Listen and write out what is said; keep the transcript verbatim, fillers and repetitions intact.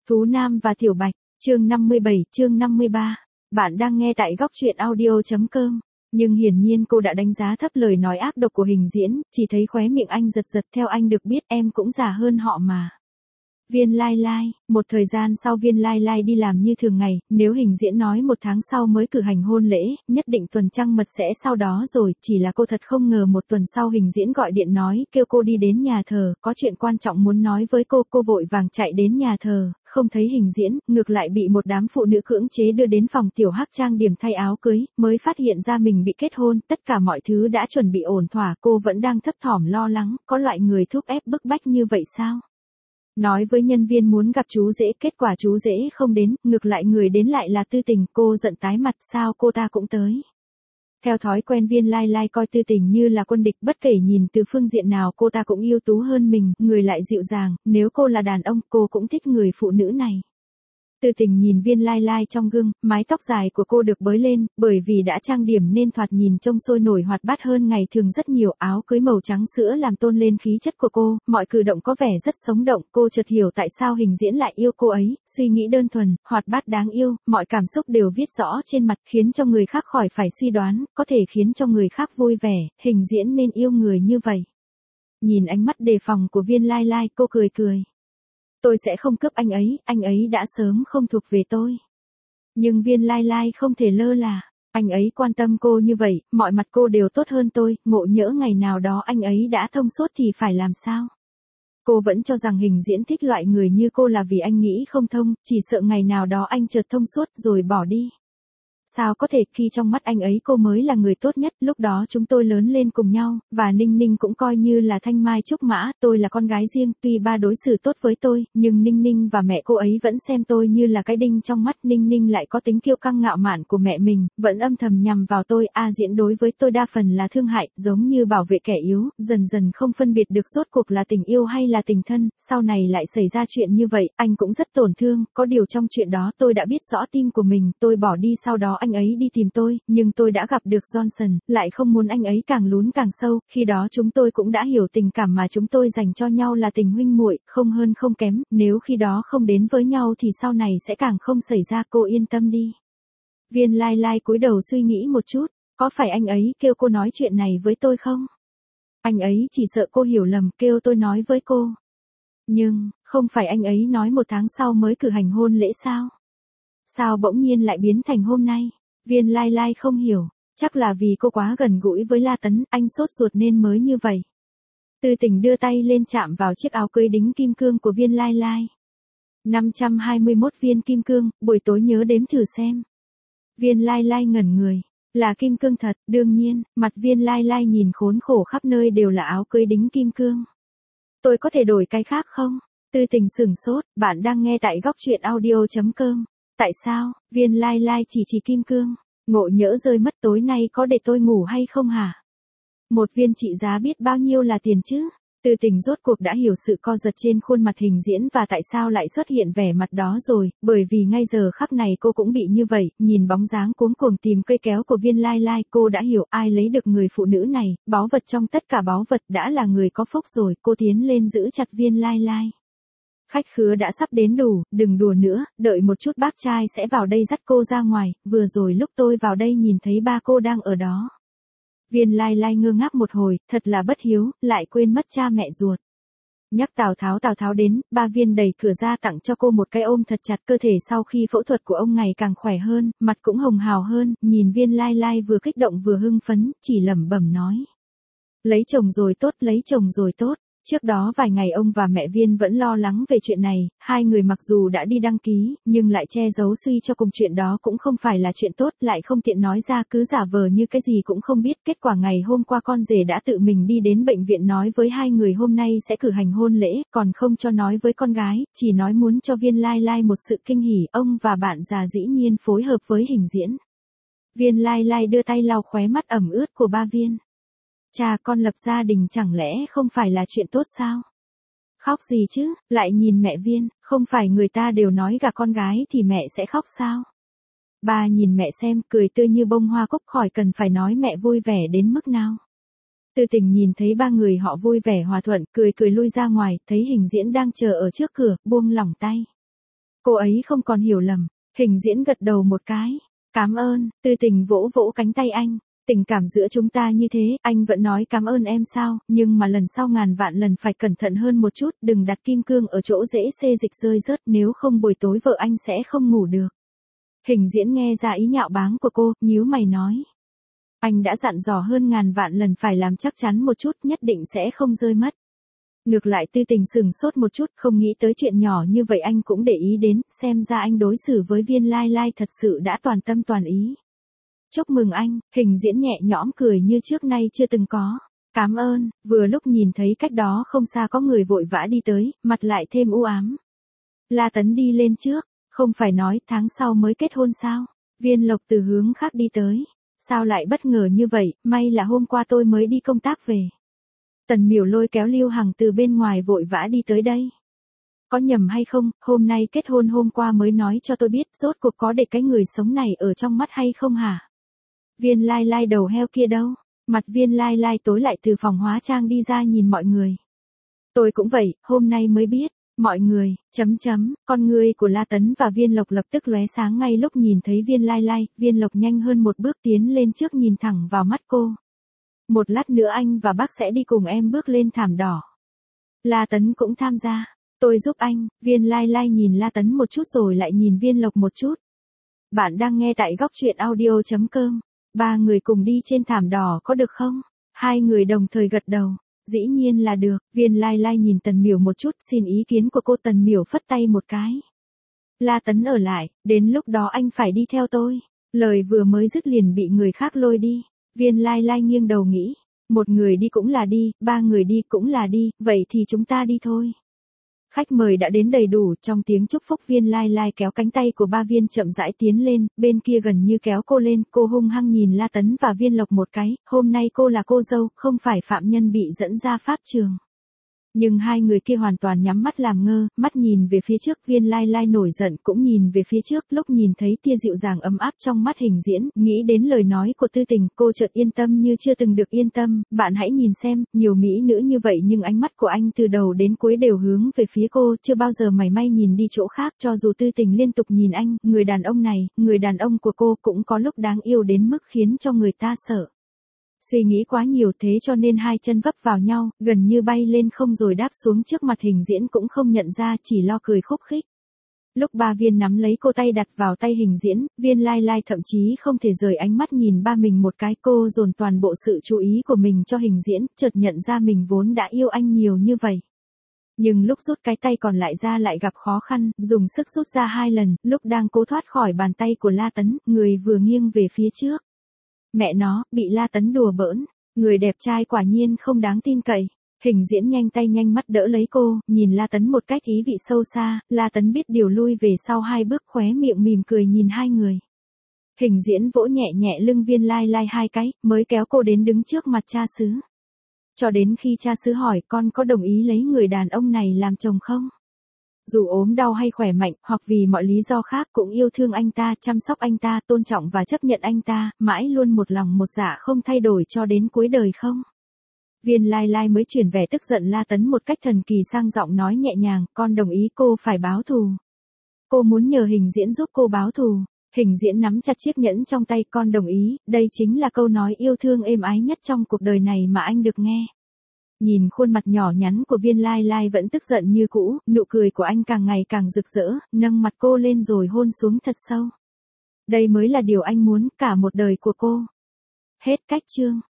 Thú Nam và Tiểu Bạch, chương năm mươi bảy, chương năm mươi ba. Bạn đang nghe tại góc truyện audio.com. Nhưng hiển nhiên cô đã đánh giá thấp lời nói ác độc của Hình Diễn, chỉ thấy khóe miệng anh giật giật. Theo anh được biết em cũng già hơn họ mà. Viên Lai Lai, một thời gian sau Viên Lai Lai đi làm như thường ngày, nếu Hình Diễn nói một tháng sau mới cử hành hôn lễ, nhất định tuần trăng mật sẽ sau đó rồi, chỉ là cô thật không ngờ một tuần sau Hình Diễn gọi điện nói, kêu cô đi đến nhà thờ, có chuyện quan trọng muốn nói với cô, cô vội vàng chạy đến nhà thờ, không thấy Hình Diễn, ngược lại bị một đám phụ nữ cưỡng chế đưa đến phòng tiểu hắc trang điểm thay áo cưới, mới phát hiện ra mình bị kết hôn, tất cả mọi thứ đã chuẩn bị ổn thỏa, cô vẫn đang thấp thỏm lo lắng, có loại người thúc ép bức bách như vậy sao? Nói với nhân viên muốn gặp chú rể, kết quả chú rể không đến, ngược lại người đến lại là Tư Tình, cô giận tái mặt, sao cô ta cũng tới. Theo thói quen Viên Lai Lai coi Tư Tình như là quân địch, bất kể nhìn từ phương diện nào cô ta cũng ưu tú hơn mình, người lại dịu dàng, nếu cô là đàn ông cô cũng thích người phụ nữ này. Tư Tình nhìn Viên Lai Lai trong gương, mái tóc dài của cô được bới lên, bởi vì đã trang điểm nên thoạt nhìn trông sôi nổi hoạt bát hơn ngày thường rất nhiều, áo cưới màu trắng sữa làm tôn lên khí chất của cô, mọi cử động có vẻ rất sống động, cô chợt hiểu tại sao Hình Diễn lại yêu cô ấy, suy nghĩ đơn thuần, hoạt bát đáng yêu, mọi cảm xúc đều viết rõ trên mặt, khiến cho người khác khỏi phải suy đoán, có thể khiến cho người khác vui vẻ, Hình Diễn nên yêu người như vậy. Nhìn ánh mắt đề phòng của Viên Lai Lai, cô cười cười. Tôi sẽ không cướp anh ấy, anh ấy đã sớm không thuộc về tôi. Nhưng Viên Lai Lai không thể lơ là, anh ấy quan tâm cô như vậy, mọi mặt cô đều tốt hơn tôi, ngộ nhỡ ngày nào đó anh ấy đã thông suốt thì phải làm sao? Cô vẫn cho rằng Hình Diễn thích loại người như cô là vì anh nghĩ không thông, chỉ sợ ngày nào đó anh chợt thông suốt rồi bỏ đi. Sao có thể, khi trong mắt anh ấy cô mới là người tốt nhất, lúc đó chúng tôi lớn lên cùng nhau, và Ninh Ninh cũng coi như là thanh mai trúc mã, tôi là con gái riêng, tuy ba đối xử tốt với tôi, nhưng Ninh Ninh và mẹ cô ấy vẫn xem tôi như là cái đinh trong mắt, Ninh Ninh lại có tính kiêu căng ngạo mạn của mẹ mình, vẫn âm thầm nhằm vào tôi, A Diễn đối với tôi đa phần là thương hại, giống như bảo vệ kẻ yếu, dần dần không phân biệt được rốt cuộc là tình yêu hay là tình thân, sau này lại xảy ra chuyện như vậy, anh cũng rất tổn thương, có điều trong chuyện đó tôi đã biết rõ tim của mình, tôi bỏ đi sau đó anh ấy đi tìm tôi, nhưng tôi đã gặp được Johnson, lại không muốn anh ấy càng lún càng sâu, khi đó chúng tôi cũng đã hiểu tình cảm mà chúng tôi dành cho nhau là tình huynh muội, không hơn không kém, nếu khi đó không đến với nhau thì sau này sẽ càng không xảy ra, cô yên tâm đi. Viên Lai Lai cúi đầu suy nghĩ một chút, có phải anh ấy kêu cô nói chuyện này với tôi không? Anh ấy chỉ sợ cô hiểu lầm, kêu tôi nói với cô. Nhưng, không phải anh ấy nói một tháng sau mới cử hành hôn lễ sao? Sao bỗng nhiên lại biến thành hôm nay? Viên Lai Lai không hiểu, chắc là vì cô quá gần gũi với La Tấn, anh sốt ruột nên mới như vậy. Tư Tình đưa tay lên chạm vào chiếc áo cưới đính kim cương của Viên Lai Lai. năm trăm hai mươi mốt viên kim cương, buổi tối nhớ đếm thử xem. Viên Lai Lai ngẩn người, là kim cương thật, đương nhiên, mặt Viên Lai Lai nhìn khốn khổ khắp nơi đều là áo cưới đính kim cương. Tôi có thể đổi cái khác không? Tư Tình sửng sốt, bạn đang nghe tại góc truyện audio.com. Tại sao, Viên Lai Lai chỉ chỉ kim cương, ngộ nhỡ rơi mất tối nay có để tôi ngủ hay không hả? Một viên trị giá biết bao nhiêu là tiền chứ? Tư Tình rốt cuộc đã hiểu sự co giật trên khuôn mặt Hình Diễn và tại sao lại xuất hiện vẻ mặt đó rồi, bởi vì ngay giờ khắc này cô cũng bị như vậy, nhìn bóng dáng cuống cuồng tìm cây kéo của Viên Lai Lai, cô đã hiểu ai lấy được người phụ nữ này, báu vật trong tất cả báu vật đã là người có phúc rồi, cô tiến lên giữ chặt Viên Lai Lai. Khách khứa đã sắp đến đủ, đừng đùa nữa, đợi một chút bác trai sẽ vào đây dắt cô ra ngoài, vừa rồi lúc tôi vào đây nhìn thấy ba cô đang ở đó. Viên Lai Lai ngơ ngác một hồi, thật là bất hiếu, lại quên mất cha mẹ ruột. Nhắc Tào Tháo Tào Tháo đến, ba Viên đẩy cửa ra tặng cho cô một cái ôm thật chặt, cơ thể sau khi phẫu thuật của ông ngày càng khỏe hơn, mặt cũng hồng hào hơn, nhìn Viên Lai Lai vừa kích động vừa hưng phấn, chỉ lẩm bẩm nói. Lấy chồng rồi tốt, lấy chồng rồi tốt. Trước đó vài ngày ông và mẹ Viên vẫn lo lắng về chuyện này, hai người mặc dù đã đi đăng ký, nhưng lại che giấu suy cho cùng, chuyện đó cũng không phải là chuyện tốt, lại không tiện nói ra, cứ giả vờ như cái gì cũng không biết. Kết quả ngày hôm qua con rể đã tự mình đi đến bệnh viện nói với hai người hôm nay sẽ cử hành hôn lễ, còn không cho nói với con gái, chỉ nói muốn cho Viên Lai Lai một sự kinh hỉ, ông và bạn già dĩ nhiên phối hợp với Hình Diễn. Viên Lai Lai đưa tay lau khóe mắt ẩm ướt của ba Viên. Cha con lập gia đình chẳng lẽ không phải là chuyện tốt sao? Khóc gì chứ, lại nhìn mẹ Viên, không phải người ta đều nói gả con gái thì mẹ sẽ khóc sao? Ba nhìn mẹ xem, cười tươi như bông hoa cúc, khỏi cần phải nói mẹ vui vẻ đến mức nào. Tư Tình nhìn thấy ba người họ vui vẻ hòa thuận, cười cười lui ra ngoài, thấy Hình Diễn đang chờ ở trước cửa, buông lỏng tay. Cô ấy không còn hiểu lầm. Hình diễn gật đầu một cái. Cảm ơn, Tư Tình vỗ vỗ cánh tay anh. Tình cảm giữa chúng ta như thế, anh vẫn nói cảm ơn em sao, nhưng mà lần sau ngàn vạn lần phải cẩn thận hơn một chút, đừng đặt kim cương ở chỗ dễ xê dịch rơi rớt, nếu không buổi tối vợ anh sẽ không ngủ được. Hình diễn nghe ra ý nhạo báng của cô, nhíu mày nói. Anh đã dặn dò hơn ngàn vạn lần phải làm chắc chắn một chút, nhất định sẽ không rơi mất. Ngược lại Tư Tình sừng sốt một chút, không nghĩ tới chuyện nhỏ như vậy anh cũng để ý đến, xem ra anh đối xử với Viên Lai Lai thật sự đã toàn tâm toàn ý. Chúc mừng anh, hình diễn nhẹ nhõm cười như trước nay chưa từng có. Cảm ơn, vừa lúc nhìn thấy cách đó không xa có người vội vã đi tới, mặt lại thêm u ám. La Tấn đi lên trước, không phải nói tháng sau mới kết hôn sao? Viên Lộc từ hướng khác đi tới. Sao lại bất ngờ như vậy, may là hôm qua tôi mới đi công tác về. Tần Miểu lôi kéo Lưu Hằng từ bên ngoài vội vã đi tới đây. Có nhầm hay không, hôm nay kết hôn hôm qua mới nói cho tôi biết, rốt cuộc có để cái người sống này ở trong mắt hay không hả? Viên Lai Lai đầu heo kia đâu? Mặt Viên Lai Lai tối lại từ phòng hóa trang đi ra nhìn mọi người. Tôi cũng vậy, hôm nay mới biết. Mọi người, chấm chấm, con người của La Tấn và Viên Lộc lập tức lóe sáng ngay lúc nhìn thấy Viên Lai Lai, Viên Lộc nhanh hơn một bước tiến lên trước nhìn thẳng vào mắt cô. Một lát nữa anh và bác sẽ đi cùng em bước lên thảm đỏ. La Tấn cũng tham gia. Tôi giúp anh, Viên Lai Lai nhìn La Tấn một chút rồi lại nhìn Viên Lộc một chút. Bạn đang nghe tại góc truyện audio chấm com. Ba người cùng đi trên thảm đỏ có được không? Hai người đồng thời gật đầu. Dĩ nhiên là được, Viên Lai Lai nhìn Tần Miểu một chút, xin ý kiến của cô. Tần Miểu phất tay một cái. La Tấn ở lại, đến lúc đó anh phải đi theo tôi. Lời vừa mới dứt liền bị người khác lôi đi. Viên Lai Lai nghiêng đầu nghĩ, một người đi cũng là đi, ba người đi cũng là đi, vậy thì chúng ta đi thôi. Khách mời đã đến đầy đủ, trong tiếng chúc phúc Viên Lai Lai kéo cánh tay của ba Viên chậm rãi tiến lên, bên kia gần như kéo cô lên, cô hung hăng nhìn La Tấn và Viên Lộc một cái, hôm nay cô là cô dâu, không phải phạm nhân bị dẫn ra pháp trường. Nhưng hai người kia hoàn toàn nhắm mắt làm ngơ, mắt nhìn về phía trước. Viên Lai Lai nổi giận cũng nhìn về phía trước, lúc nhìn thấy tia dịu dàng ấm áp trong mắt hình diễn, nghĩ đến lời nói của Tư Tình, cô chợt yên tâm như chưa từng được yên tâm. Bạn hãy nhìn xem, nhiều mỹ nữ như vậy nhưng ánh mắt của anh từ đầu đến cuối đều hướng về phía cô, chưa bao giờ mảy may nhìn đi chỗ khác. Cho dù Tư Tình liên tục nhìn anh, người đàn ông này, người đàn ông của cô cũng có lúc đáng yêu đến mức khiến cho người ta sợ. Suy nghĩ quá nhiều thế cho nên hai chân vấp vào nhau, gần như bay lên không rồi đáp xuống trước mặt hình diễn cũng không nhận ra, chỉ lo cười khúc khích. Lúc ba Viên nắm lấy cô tay đặt vào tay hình diễn, Viên Lai Lai thậm chí không thể rời ánh mắt nhìn ba mình một cái. Cô dồn toàn bộ sự chú ý của mình cho hình diễn, chợt nhận ra mình vốn đã yêu anh nhiều như vậy. Nhưng lúc rút cái tay còn lại ra lại gặp khó khăn, dùng sức rút ra hai lần, lúc đang cố thoát khỏi bàn tay của La Tấn, người vừa nghiêng về phía trước. Mẹ nó, bị La Tấn đùa bỡn, người đẹp trai quả nhiên không đáng tin cậy. Hình diễn nhanh tay nhanh mắt đỡ lấy cô, nhìn La Tấn một cách ý vị sâu xa. La Tấn biết điều lui về sau hai bước, khóe miệng mỉm cười nhìn hai người. Hình diễn vỗ nhẹ nhẹ lưng Viên Lai Lai hai cái, mới kéo cô đến đứng trước mặt cha xứ. Cho đến khi cha xứ hỏi con có đồng ý lấy người đàn ông này làm chồng không? Dù ốm đau hay khỏe mạnh, hoặc vì mọi lý do khác cũng yêu thương anh ta, chăm sóc anh ta, tôn trọng và chấp nhận anh ta, mãi luôn một lòng một dạ không thay đổi cho đến cuối đời không? Viên Lai Lai mới chuyển vẻ tức giận La Tấn một cách thần kỳ sang giọng nói nhẹ nhàng, con đồng ý, cô phải báo thù. Cô muốn nhờ hình diễn giúp cô báo thù. Hình diễn nắm chặt chiếc nhẫn trong tay, con đồng ý, đây chính là câu nói yêu thương êm ái nhất trong cuộc đời này mà anh được nghe. Nhìn khuôn mặt nhỏ nhắn của Viên Lai Lai vẫn tức giận như cũ, nụ cười của anh càng ngày càng rực rỡ, nâng mặt cô lên rồi hôn xuống thật sâu. Đây mới là điều anh muốn, cả một đời của cô. Hết cách chương.